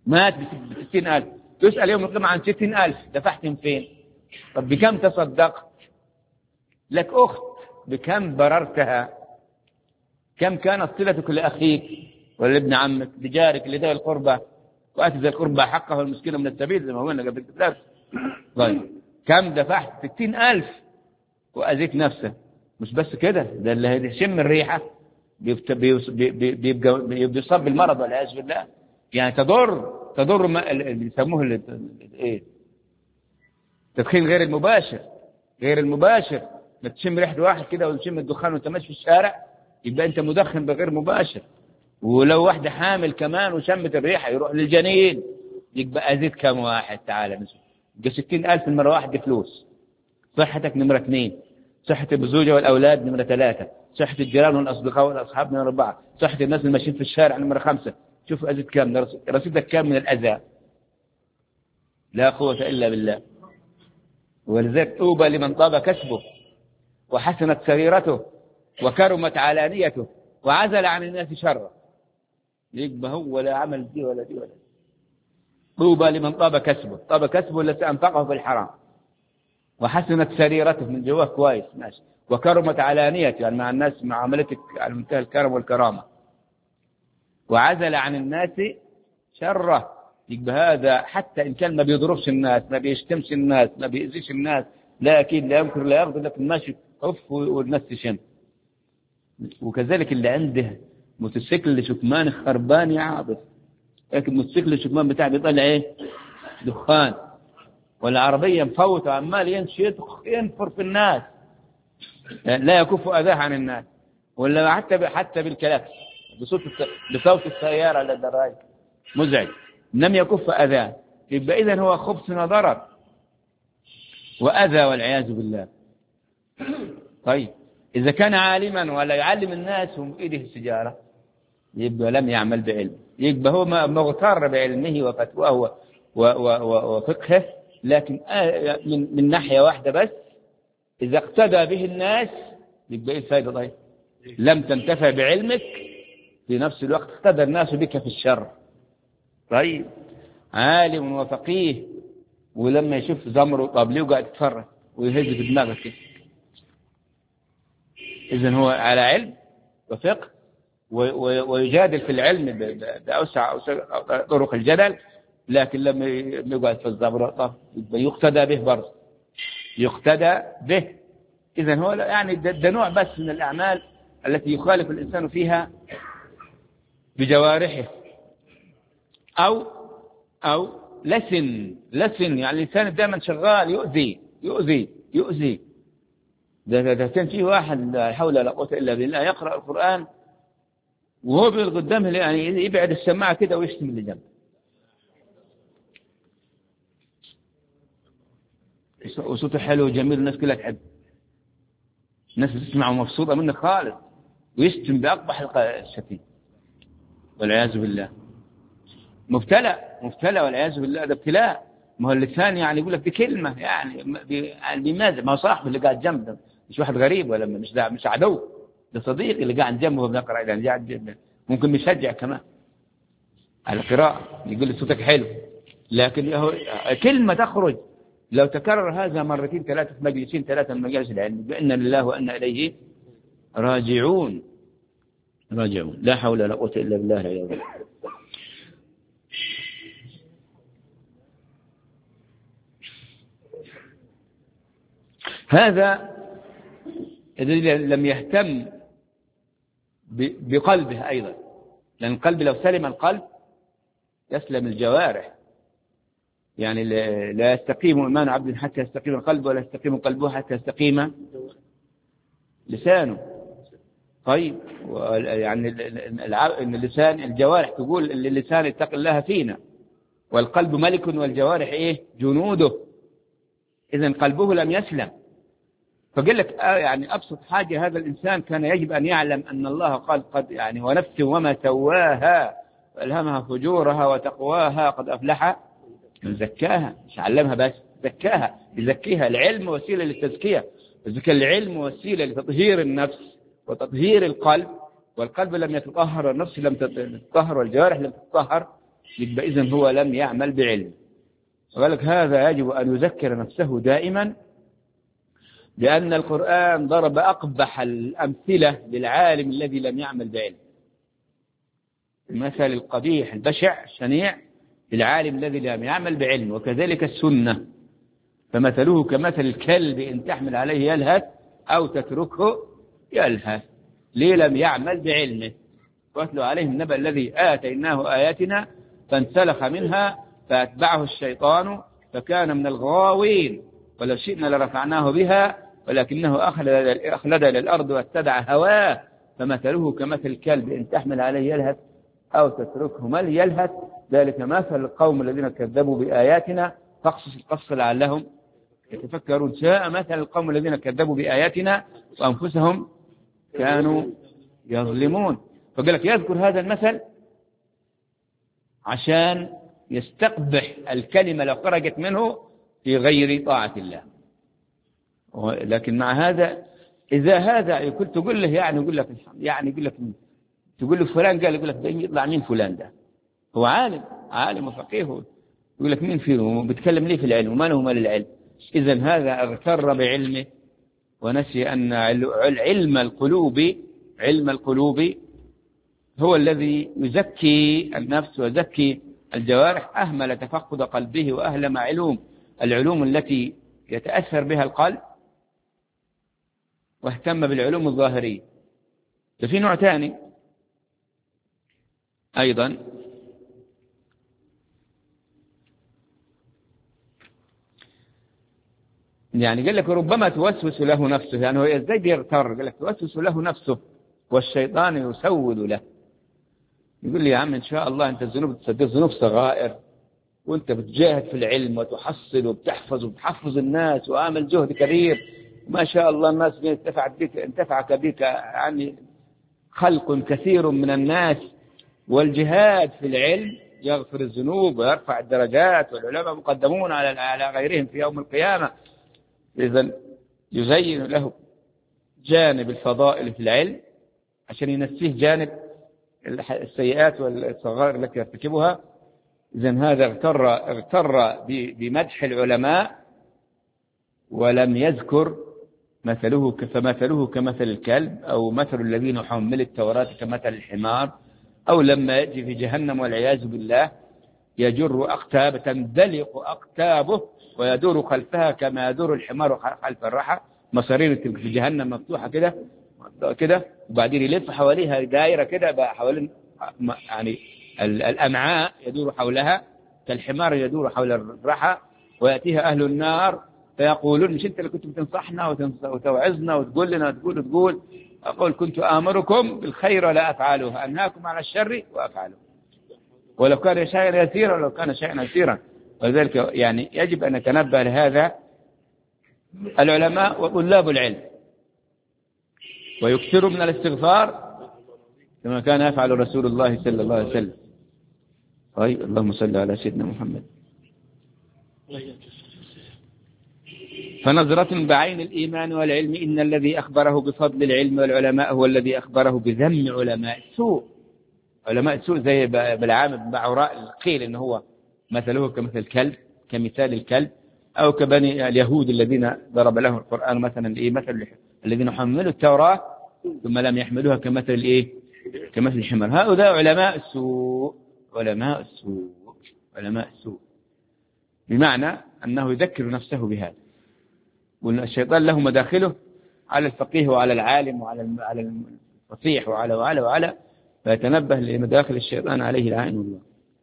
مات ب60,000. تسأل يوم القيامة عن 60,000 دفعتهم فين؟ طب بكم تصدقت؟ لك أخت بكم بررتها؟ كم كانت صلتك لأخيك ولا ابن عمك لجارك لذوي القربى؟ وآتي ذي القربى حقه المسكين من السبيل زي ما قلنا قبل كده. طيب كم دفعت؟ 60,000 وأذيت نفسه. مش بس كده، ده اللي يشم الريحة بيصاب بالمرض والعياذ بالله. يعني تضر ما اللي يسموه ايه، التدخين غير المباشر. ما تشم ريحة واحد كده وتشم الدخان وانت ماشي في الشارع، يبقى انت مدخن بغير مباشر. ولو واحدة حامل كمان وشمت الريحة يروح للجنين، يبقى أزيد كم واحد؟ تعالى مثلا يبقى 60,000 من مرة واحدة فلوس. صحتك نمرة 2، صحة الزوجة والأولاد نمرة 3، صحة الجيران والأصدقاء والأصحاب نمرة 4، صحة الناس اللي ماشيين في الشارع نمرة 5. شوف أزيد كم، رصيدك كم من الأذى. لا قوة إلا بالله. ولذلك طوبى لمن طاب كسبه وحسنت سريرته وكرمت علانيته وعزل عن الناس شره. يبقى هو ولا عمل دي ولا دي ولا دي. طوبى لمن طاب كسبه، طاب كسبه التي أنفقه في الحرام، وحسنت سريرته من جواه كويس ماشي، وكرمت علانيته يعني مع الناس معاملتك على منتهى الكرم والكرامة، وعزل عن الناس شره. يبقى هذا حتى إن كان ما بيضربش الناس، ما بيشتمش الناس، ما بيأذيش الناس، لا أكيد لا يمكن لا يغضب، لكن ماشي أف والناس تشم. وكذلك اللي عنده موتوسيكل شكمان خربان يا عابد، لكن الموتوسيكل الشكمان بتاعه بيطلع ايه؟ دخان. والعربية مفوتة عمال ينشط ينفر في الناس، لا يكف أذاه عن الناس. ولا حتى بالكلاكس بصوت السيارة على الدراج مزعج، لم يكف أذاه. يبقى إذن هو خبث وضرر وأذى والعياذ بالله. طيب إذا كان عالما ولا يعلم الناس وإيده السجارة، يبقى لم يعمل بعلم، يبقى هو مغتر بعلمه وفتواه وفقهه. لكن من ناحية واحدة بس، إذا اقتدى به الناس يبقى إيه الفائدة؟ طيب لم تنتفع بعلمك، في نفس الوقت اقتدى الناس بك في الشر. طيب عالم وفقيه ولما يشوف زمره طب ليه قاعد يتفرج ويهز في دماغك كده؟ إذن هو على علم وفقه ويجادل في العلم بأوسع طرق الجدل، لكن لما يقعد في الزمرة يقتدى به برضه، يقتدى به. إذن هو يعني ده نوع بس من الأعمال التي يخالف الإنسان فيها بجوارحه، أو لسن يعني الإنسان دائما شغال يؤذي. ده كان فيه واحد لا حول ولا قوة إلا بالله يقرأ القرآن وهو قدامه يعني يبعد السماعة كده ويشتم اللي جنبه، وصوته حلو وجميل الناس كلها تحب، الناس تسمع ومبسوطة منه خالص، ويشتم بأقبح الشتيم والعياذ بالله. مبتلى والعياذ بالله، ده ابتلاء. ما هو اللسان يعني يقول لك بكلمة يعني لماذا؟ ما هو صاحب اللي قاعد جنبه مش واحد غريب ولا مش عدو، ده صديقي اللي قاعد جنبه وبنقرأ يعني قاعد جنبه، ممكن بيشجع كمان على القراءة، يقول لي صوتك حلو، لكن هو كلمة تخرج لو تكرر هذا مرتين 3 في مجلسين 3 من مجالس العلم بأن لله وأنا إليه راجعون. لا حول ولا قوة إلا بالله العلي العظيم. هذا الذي لم يهتم بقلبه أيضا، لأن القلب لو سلم القلب يسلم الجوارح. يعني لا يستقيم إيمان عبد حتى يستقيم القلب، ولا يستقيم قلبه حتى يستقيم لسانه. طيب يعني إن اللسان الجوارح تقول اللسان اتق الله فينا، والقلب ملك والجوارح إيه؟ جنوده. إذن قلبه لم يسلم. فقال لك يعني أبسط حاجة، هذا الإنسان كان يجب أن يعلم أن الله قال قد يعني ونفس وما سواها وألهمها فجورها وتقواها قد أفلح من زكاها. مش علمها بس، زكاها، يزكيها. العلم وسيلة للتزكية، العلم وسيلة لتطهير النفس وتطهير القلب، والقلب لم يتطهر والنفس لم تتطهر والجوارح لم تتطهر يبقى إذن هو لم يعمل بعلم. وقال لك هذا يجب أن يذكر نفسه دائما، لأن القرآن ضرب أقبح الأمثلة للعالم الذي لم يعمل بعلم. المثل القبيح البشع الشنيع للعالم الذي لم يعمل بعلم. وكذلك السنة، فمثله كمثل الكلب إن تحمل عليه يلهث أو تتركه يلهث. ليه؟ لم يعمل بعلمه. واتلو عليهم النبأ الذي آتيناه آياتنا فانسلخ منها فأتبعه الشيطان فكان من الغاوين، ولو شئنا لرفعناه بها ولكنه أخلد إلى الأرض واتبع هواه فمثله كمثل الكلب إن تحمل عليه يلهث أو تتركه يلهث. ذلك مثل القوم الذين كذبوا بآياتنا فاقصص القصص لعلهم يتفكرون. ساء مثل القوم الذين كذبوا بآياتنا وأنفسهم كانوا يظلمون. فقال لك يذكر هذا المثل عشان يستقبح الكلمة لو خرجت منه في غير طاعة الله. لكن مع هذا إذا هذا كنت تقول له يقول لك تقول له فلان قال، يقول لك يطلع مين فلان ده؟ هو عالم وفقيه، يقول لك مين فيه بيتكلم ليه في العلم وما له مال العلم. إذن هذا اغتر بعلمه ونسي أن علم القلوب هو الذي يزكي النفس ويزكي الجوارح. أهمل تفقد قلبه وأهلم العلوم التي يتأثر بها القلب، واهتم بالعلوم الظاهرية. ففي نوع ثاني أيضا قال لك ربما توسوس له نفسه. هو ازاي بيغتر؟ قال لك توسوس له نفسه والشيطان يسود له. يقول لي يا عم إن شاء الله أنت الذنوب تصدق ذنوب صغائر، وأنت بتجاهد في العلم وتحصل وبتحفظ الناس وعامل جهد كبير، ما شاء الله الناس انتفعك بك خلق كثير من الناس. والجهاد في العلم يغفر الذنوب ويرفع الدرجات، والعلماء مقدمون على غيرهم في يوم القيامة. إذن يزين له جانب الفضائل في العلم عشان ينسيه جانب السيئات والصغائر التي يرتكبها. إذن هذا اغتر بمدح العلماء ولم يذكر فمثله كمثل الكلب، أو مثل الذين حملوا التوراة كمثل الحمار، أو لما يأتي في جهنم والعياذ بالله يجر أقتاب تندلق أقتابه ويدور خلفها كما يدور الحمار خلف الرحى. مصارين في جهنم مفتوحة كده وبعدين يلف حواليها دائرة كده بقى حوالين الأمعاء يدور حولها كالحمار يدور حول الرحى. ويأتيها أهل النار فيقولون مش أنت اللي كنت بتنصحنا وتوعظنا وتقول لنا وتقول أقول كنت آمركم بالخير ولا أفعله، أنهاكم عن الشر وأفعله، ولو كان شيئا يسيرا ولو كان شيئا يسيرا. ولذلك يجب أن نتنبه لهذا العلماء وطلاب العلم، ويكثروا من الاستغفار كما كان يفعل رسول الله صلى الله عليه وسلم. طيب اللهم صل على سيدنا محمد. فنظرة بعين الإيمان والعلم إن الذي أخبره بفضل العلم والعلماء هو الذي أخبره بذم علماء السوء. علماء السوء زي بلعام بن بعوراء قيل إنه هو مثله كمثل الكلب، كمثال الكلب، أو كبني اليهود الذين ضرب لهم القرآن مثلا مثل الذين حملوا التوراة ثم لم يحملوها كمثل كمثل الحمار. هؤلاء علماء السوء بمعنى أنه يذكر نفسه بهذا. والشيطان له مداخله على الفقيه وعلى العالم وعلى الفصيح وعلى فيتنبه لمداخل الشيطان عليه لعين الله.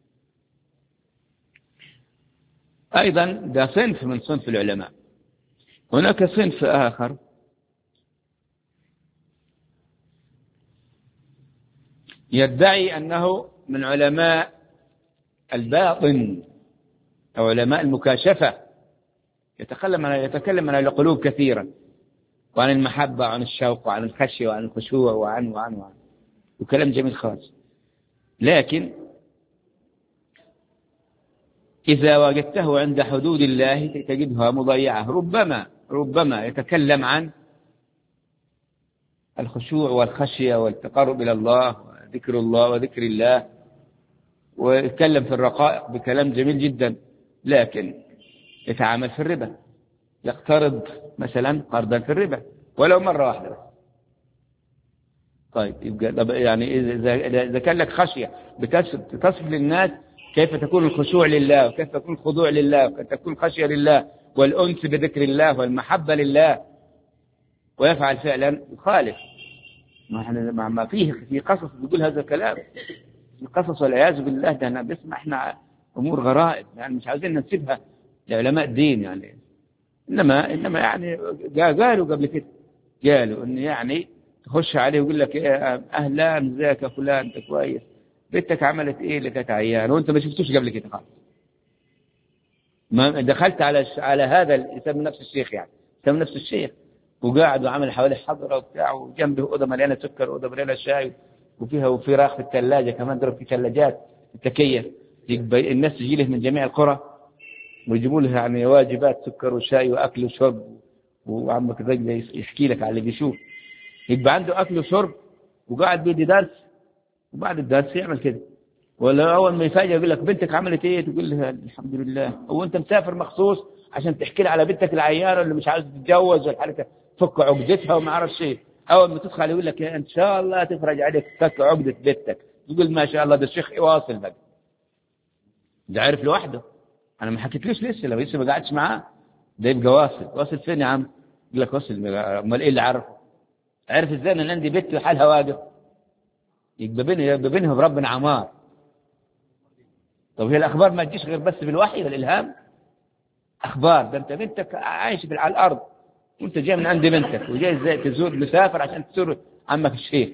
أيضا ده صنف من صنف العلماء. هناك صنف آخر يدعي أنه من علماء الباطن أو علماء المكاشفة، يتكلم عن القلوب كثيرا، وعن المحبة وعن الشوق وعن الخشية وعن الخشوع وعن وكلام جميل خالص. لكن إذا وجدته عند حدود الله تجدها مضيعة. ربما يتكلم عن الخشوع والخشية والتقرب إلى الله وذكر الله ويتكلم في الرقائق بكلام جميل جدا، لكن يتعامل في الربا، يقترض مثلا قرضا في الربا ولو مرة واحدة بس. طيب يبقى يعني إذا كان لك خشية بتصف للناس كيف تكون الخشوع لله، وكيف تكون الخضوع لله، وكيف تكون خشية لله والأنس بذكر الله والمحبة لله، ويفعل فعلا يخالف ما فيه في قصص يقول هذا الكلام، في قصص والعياذ بالله. ده أنا بسمع إحنا أمور غرائب يعني مش عايزين ننسبها لعلماء الدين يعني، إنما يعني قالوا قبل كده، قالوا إن يعني تخش عليه ويقول لك إيه أهلا ازيك يا فلان أنت كويس، بنتك عملت إيه اللي كانت عيان وأنت ما شفتوش قبل كده خالص. ما دخلت على هذا يسمى نفس الشيخ، يعني يسمى نفس الشيخ، وقاعد وعمل حوالي حضرة وبتاع، وجنبه أوضة مليانة سكر وأوضة مليانة شاي وفيها وفراخ في الثلاجة كمان، ضرب في ثلاجات التكية، الناس تجي له من جميع القرى ويجيبوا له يعني واجبات سكر وشاي وأكل وشرب، وعمك الرجل يحكي لك على اللي بيشوف، يبقى عنده أكل وشرب وقاعد بيدي درس، وبعد الدرس يعمل كده. ولا أول ما يفاجئ يقول لك بنتك عملت إيه، تقول له الحمد لله. هو أنت مسافر مخصوص عشان تحكي لي على بنتك العيانة اللي مش عايز تتجوز والحالة تفك عقدتها وما أعرفش إيه، أول ما تدخل يقول لك إن شاء الله تفرج عليك تفك عقدة بنتك، تقول ما شاء الله ده الشيخ واصل بقى، ده عارف لوحده، أنا ما حكيتلوش لسه، لو لسه ما قعدتش معاه، ده يبقى واصل فين يا عم؟ يقول لك واصل، أمال إيه اللي عرفه؟ عرف إزاي أن عندي بنت وحالها واقف؟ يبقى بينها بربنا عمار. طب هي الأخبار ما تجيش غير بس بالوحي والإلهام؟ أخبار ده أنت بنتك عايش على الأرض وأنت جاي من عند بنتك وجاي إزاي تزور مسافر عشان تزور عمك الشيخ.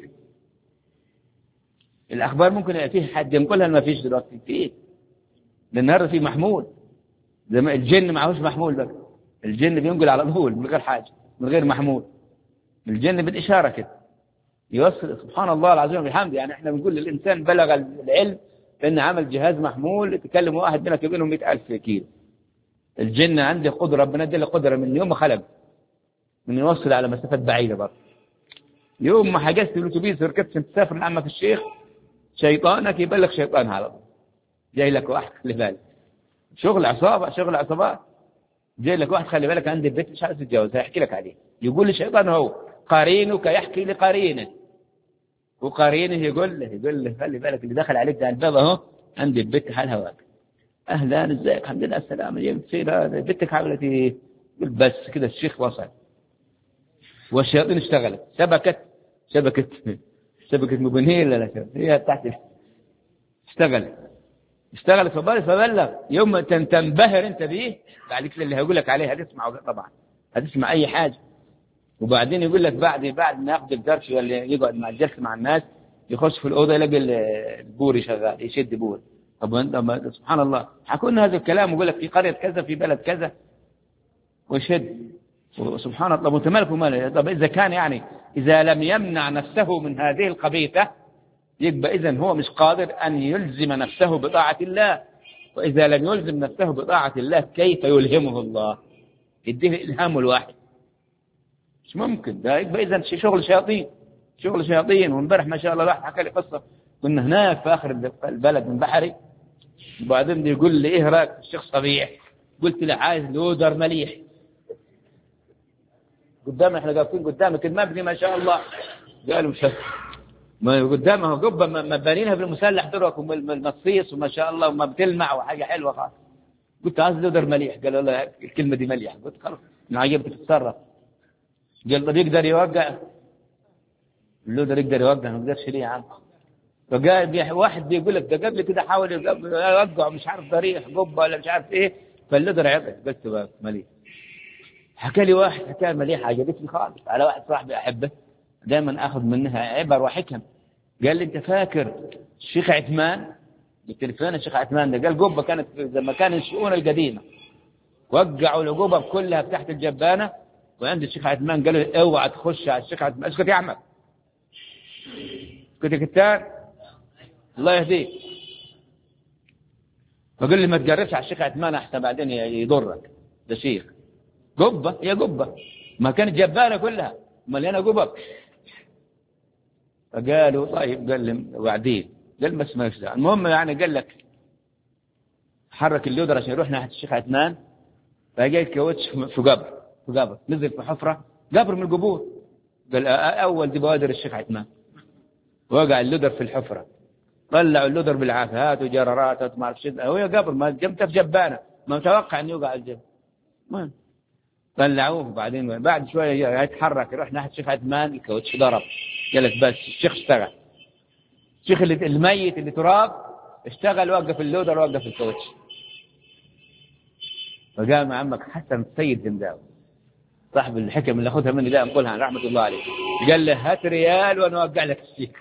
الأخبار ممكن فيه حد ينقلها ما فيش دلوقتي فيه، لأن النهارده في محمول، زي ما الجن معهوش محمول بقى، الجن بينقل على طول من غير حاجة، من غير محمول، الجن بالإشارة كده يوصل. سبحان الله العظيم وبحمده. يعني احنا بنقول للإنسان بلغ العلم إن عمل جهاز محمول يتكلم واحد بينك وبينه 100,000 كيلو. الجن عنده قدرة، ربنا ادى قدرة من يوم ما خلق من يوصل على مسافات بعيدة برضه. يوم ما حجزت الأتوبيس وركبت عشان تسافر لعمك الشيخ، شيطانك يبلغ شيطان على طول، جاي لك واحد خلي بالك، شغل عصابات، جاي لك واحد خلي بالك عند البيت مش عايز تتجوز، هيحكي لك عليه، يقول للشيطان هو قرينك يحكي لقرينه، وقرينه يقول له خلي بالك اللي دخل عليك ده الباب اهو عند البيت حالها واقف، اهلا ازيك الحمد لله السلامه جاي بتصير بنتك عملت ايه؟ يقول بس كده الشيخ وصل، والشياطين اشتغلت، شبكه مبنيه لا هي تحت اشتغلت فبلغ. يوم ما تنبهر انت بيه بعد كده اللي هيقول لك عليه هتسمع، طبعا هتسمع اي حاجه. وبعدين يقول لك بعد ما ياخذ الدرس ولا يقعد مع الجلسه مع الناس، يخش في الاوضه يلاقي البوري شغال يشد بور. طب انت سبحان الله حكوا لنا هذا الكلام ويقول لك في قريه كذا في بلد كذا ويشد، وسبحان الله. طب وانت مالك وماله؟ طب اذا كان يعني اذا لم يمنع نفسه من هذه القبيحه يبقى إذن هو مش قادر أن يلزم نفسه بطاعة الله، وإذا لم يلزم نفسه بطاعة الله كيف يلهمه الله؟ يديه الإلهام الواحد مش ممكن، ده يبقى إذن شغل شياطين. وامبارح ما شاء الله واحد حكى لي قصة، كنا هناك في آخر البلد من بحري، وبعدين يقول لي إيه رأيك في الشيخ صبيح؟ قلت له عايز لودر مليح قدامنا، احنا قاعدين قدامك المبني ما شاء الله، قالوا مش ما قدامها قبة مبانينها بالمسلح درك والمصيص وما شاء الله وما بتلمع وحاجة حلوة خالص. قلت عايز لودر مليح، قالوا لا الكلمة دي مليح. قلت خلاص من عجبت تتصرف. قال طب يقدر يوقع اللودر؟ يقدر يوقع؟ ما يقدرش ليه يا عم؟ فقال واحد بيقول لك ده قبل كده حاول يوقع مش عارف ضريح قبة ولا مش عارف ايه، فاللودر عطل. قلت بقى مليح. حكى لي واحد حكايه مليحة عجبتني خالص على واحد صاحبي أحبه دائما أخذ منها عبر وحكم. قال لي أنت فاكر الشيخ عثمان؟ قلت له فين الشيخ عثمان ده؟ قال قبة كانت زي مكان الشؤون القديمة، وقعوا العقوبة كلها تحت الجبانة، وعند الشيخ عثمان قالوا له اوعى تخش على الشيخ عثمان. اسكت يا عمك، اسكت يا كتان الله يهديك. فقال لي ما تقربش على الشيخ عثمان احسن بعدين يضرك، ده شيخ قبة، هي قبة ما كانت جبانة كلها مليانة قبب. فقالوا طيب. قال لهم وبعدين قال بس ما يشتغل. المهم يعني قال لك حرك اللودر عشان يروح ناحية الشيخ عثمان، فجاء الكاوتش في قبر نزل في حفرة قبر من القبور. قال أول دي بوادر الشيخ عثمان. وقع اللودر في الحفرة، طلعوا اللودر بالعافية، هاتوا جرارات ما أعرف شيء، هو قبر ما جمته في جبانة، ما متوقع أن يوقع الجبل. المهم طلعوه، وبعدين بعد شوية يتحرك يروح ناحية الشيخ عثمان، الكاوتش ضرب. قال لك بس الشيخ اشتغل، الشيخ الميت اللي تراب اشتغل، وقف اللودر وقف الكاوتش. وقام عمك حسن السيد زنداوي صاحب الحكم اللي أخذها مني دائما أقولها رحمة الله عليه، قال له هات ريال وأنا أوقع لك الشيك.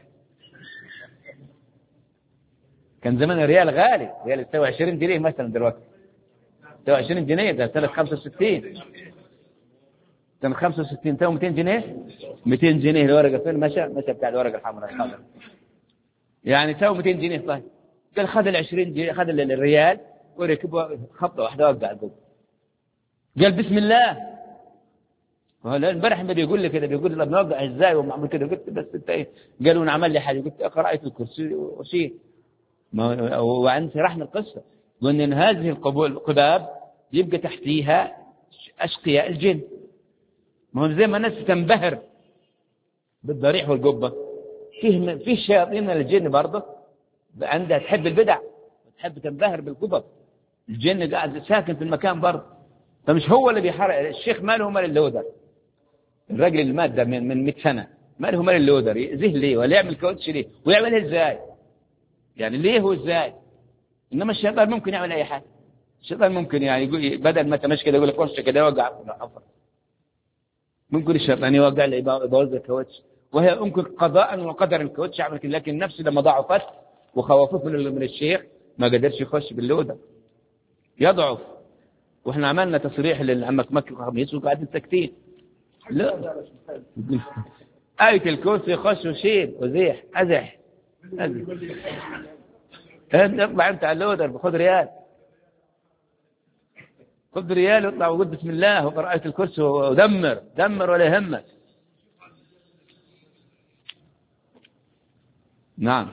كان زمان الريال غالي، ريال يساوي 20 جنيه مثلا، دلوقتي يساوي 20 جنيه، ده سنة 65، سنة 65 تساوي 200 جنيه، 200 جنيه الورقة فين مشى بتاع الورقة الحمراء الخضراء، يعني تساوي 200 جنيه. طيب قال خذ ال 20 جنيه، خذ الريال وركبه خبطة واحدة وقع القلب. قال بسم الله. وهلا امبارح ما بيقول لي كده، بيقول لي بنوقع ازاي ومعمول كده، قلت بس انت ايه؟ قالوا انا عمل لي حاجه، قلت اقرا ايه الكرسي وشيء وعن شرحنا القصه، قلنا ان هذه القباب يبقى تحتيها اشقياء الجن. ما هو زي ما الناس تنبهر بالضريح والقبه، فيه شياطين الجن برضه عندها تحب البدع وتحب تنبهر بالقبب. الجن قاعد ساكن في المكان برضه، فمش هو اللي بيحرق. الشيخ ما له مال اللودر، الراجل اللي مات ده من 100 سنة ما له مال اللودر، يأذيه ليه ولا يعمل كاوتش ليه ويعملها ازاي؟ يعني ليه هو ازاي؟ انما الشيطان ممكن يعمل اي حاجه. الشيطان ممكن يعني يقول بدل ما تمشي كده يقول لك ورشه كده وقع في الحفر، ممكن الشيطان يوقع له يبوظ الكاوتش، وهي ممكن قضاء وقدر الكاوتش يعمل كده. لكن نفسه لما ضعفت وخوفوه من الشيخ ما قدرش يخش باللودر، يضعف. واحنا عملنا تصريح للعمك مكي وخميس وقاعدين ساكتين. لا آية الكرسي خش وشيل وزيح أزح اطلع انت على اللودر بخذ ريال، خذ ريال واطلع وقول بسم الله وقرأ آية الكرسي ودمر ولا يهمك. نعم.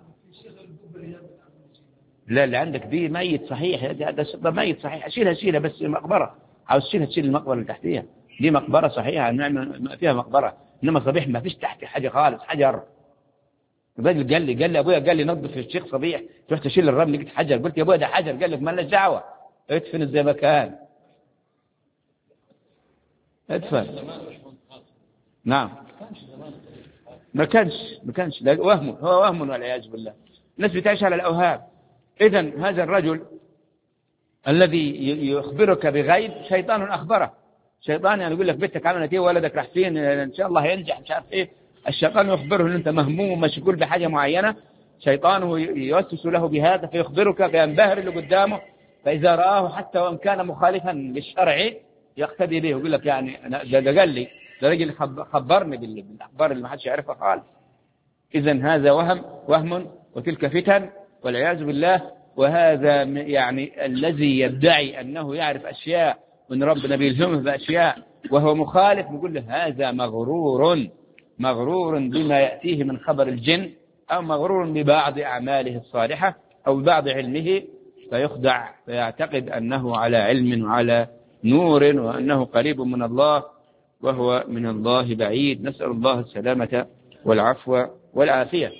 لا اللي عندك دي ميت صحيح، هذا ميت صحيح، شيلها بس مقبرة، عاوز تشيل المقبرة اللي تحتيها، دي مقبرة صحيحة نعمل فيها مقبرة، إنما صبيح ما فيش تحت حاجة خالص، حجر. الراجل قال لي أبويا قال لي نظف الشيخ صبيح، رحت أشيل الرمل لقيت حجر، قلت يا أبويا ده حجر، قال لك ما لناش دعوة، ادفن زي ما كان، ادفن. نعم ما كانش لا هو وهم والعياذ بالله، الناس بتعيش على الأوهام. إذن هذا الرجل الذي يخبرك بغيب شيطان أخبره، شيطان يعني يقول لك بنتك عملت ايه، ولدك راح فين، ان شاء الله هينجح، مش عارف ايه. الشيطان يخبره ان انت مهموم ومشغول بحاجه معينه، شيطانه يوسوس له بهذا فيخبرك فينبهر اللي قدامه، فاذا راه حتى وان كان مخالفا للشرع يقتدي به، يقول لك يعني ده قال لي، ده راجل خبرني بالاخبار اللي ما حدش يعرفها خالص. اذا هذا وهم وتلك فتن والعياذ بالله. وهذا يعني الذي يدعي انه يعرف اشياء من ربنا بيلهمه بأشياء وهو مخالف، نقول له هذا مغرور بما يأتيه من خبر الجن، أو مغرور ببعض أعماله الصالحة أو ببعض علمه، فيخدع فيعتقد أنه على علم وعلى نور وأنه قريب من الله وهو من الله بعيد. نسأل الله السلامة والعفو والعافية.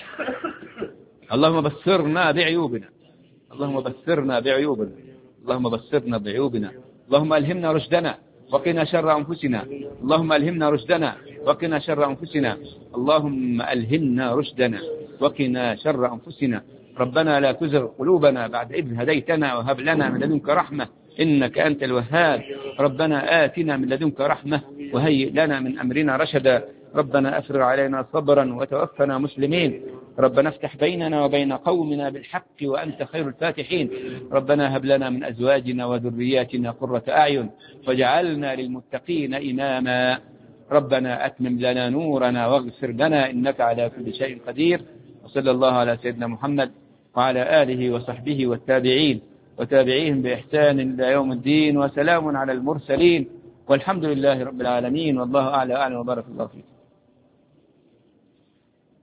اللهم بصرنا بعيوبنا، اللهم بصرنا بعيوبنا، اللهم بصرنا بعيوبنا، اللهم ألهمنا رشدنا وقنا شر أنفسنا، اللهم ألهمنا رشدنا وقنا شر أنفسنا، اللهم ألهمنا رشدنا وقنا شر أنفسنا. ربنا لا تزغ قلوبنا بعد إذ هديتنا وهب لنا من لدنك رحمة إنك أنت الوهاب. ربنا آتنا من لدنك رحمة وهيئ لنا من أمرنا رشدا. ربنا أفرغ علينا صبرا وتوفنا مسلمين. ربنا افتح بيننا وبين قومنا بالحق وأنت خير الفاتحين. ربنا هب لنا من أزواجنا وذرياتنا قرة أعين واجعلنا للمتقين إماما. ربنا أتمم لنا نورنا واغفر لنا إنك على كل شيء قدير. وصلى الله على سيدنا محمد وعلى آله وصحبه والتابعين وتابعيهم بإحسان إلى يوم الدين. وسلام على المرسلين والحمد لله رب العالمين. والله أعلى وأعلم وبارك الله فيكم.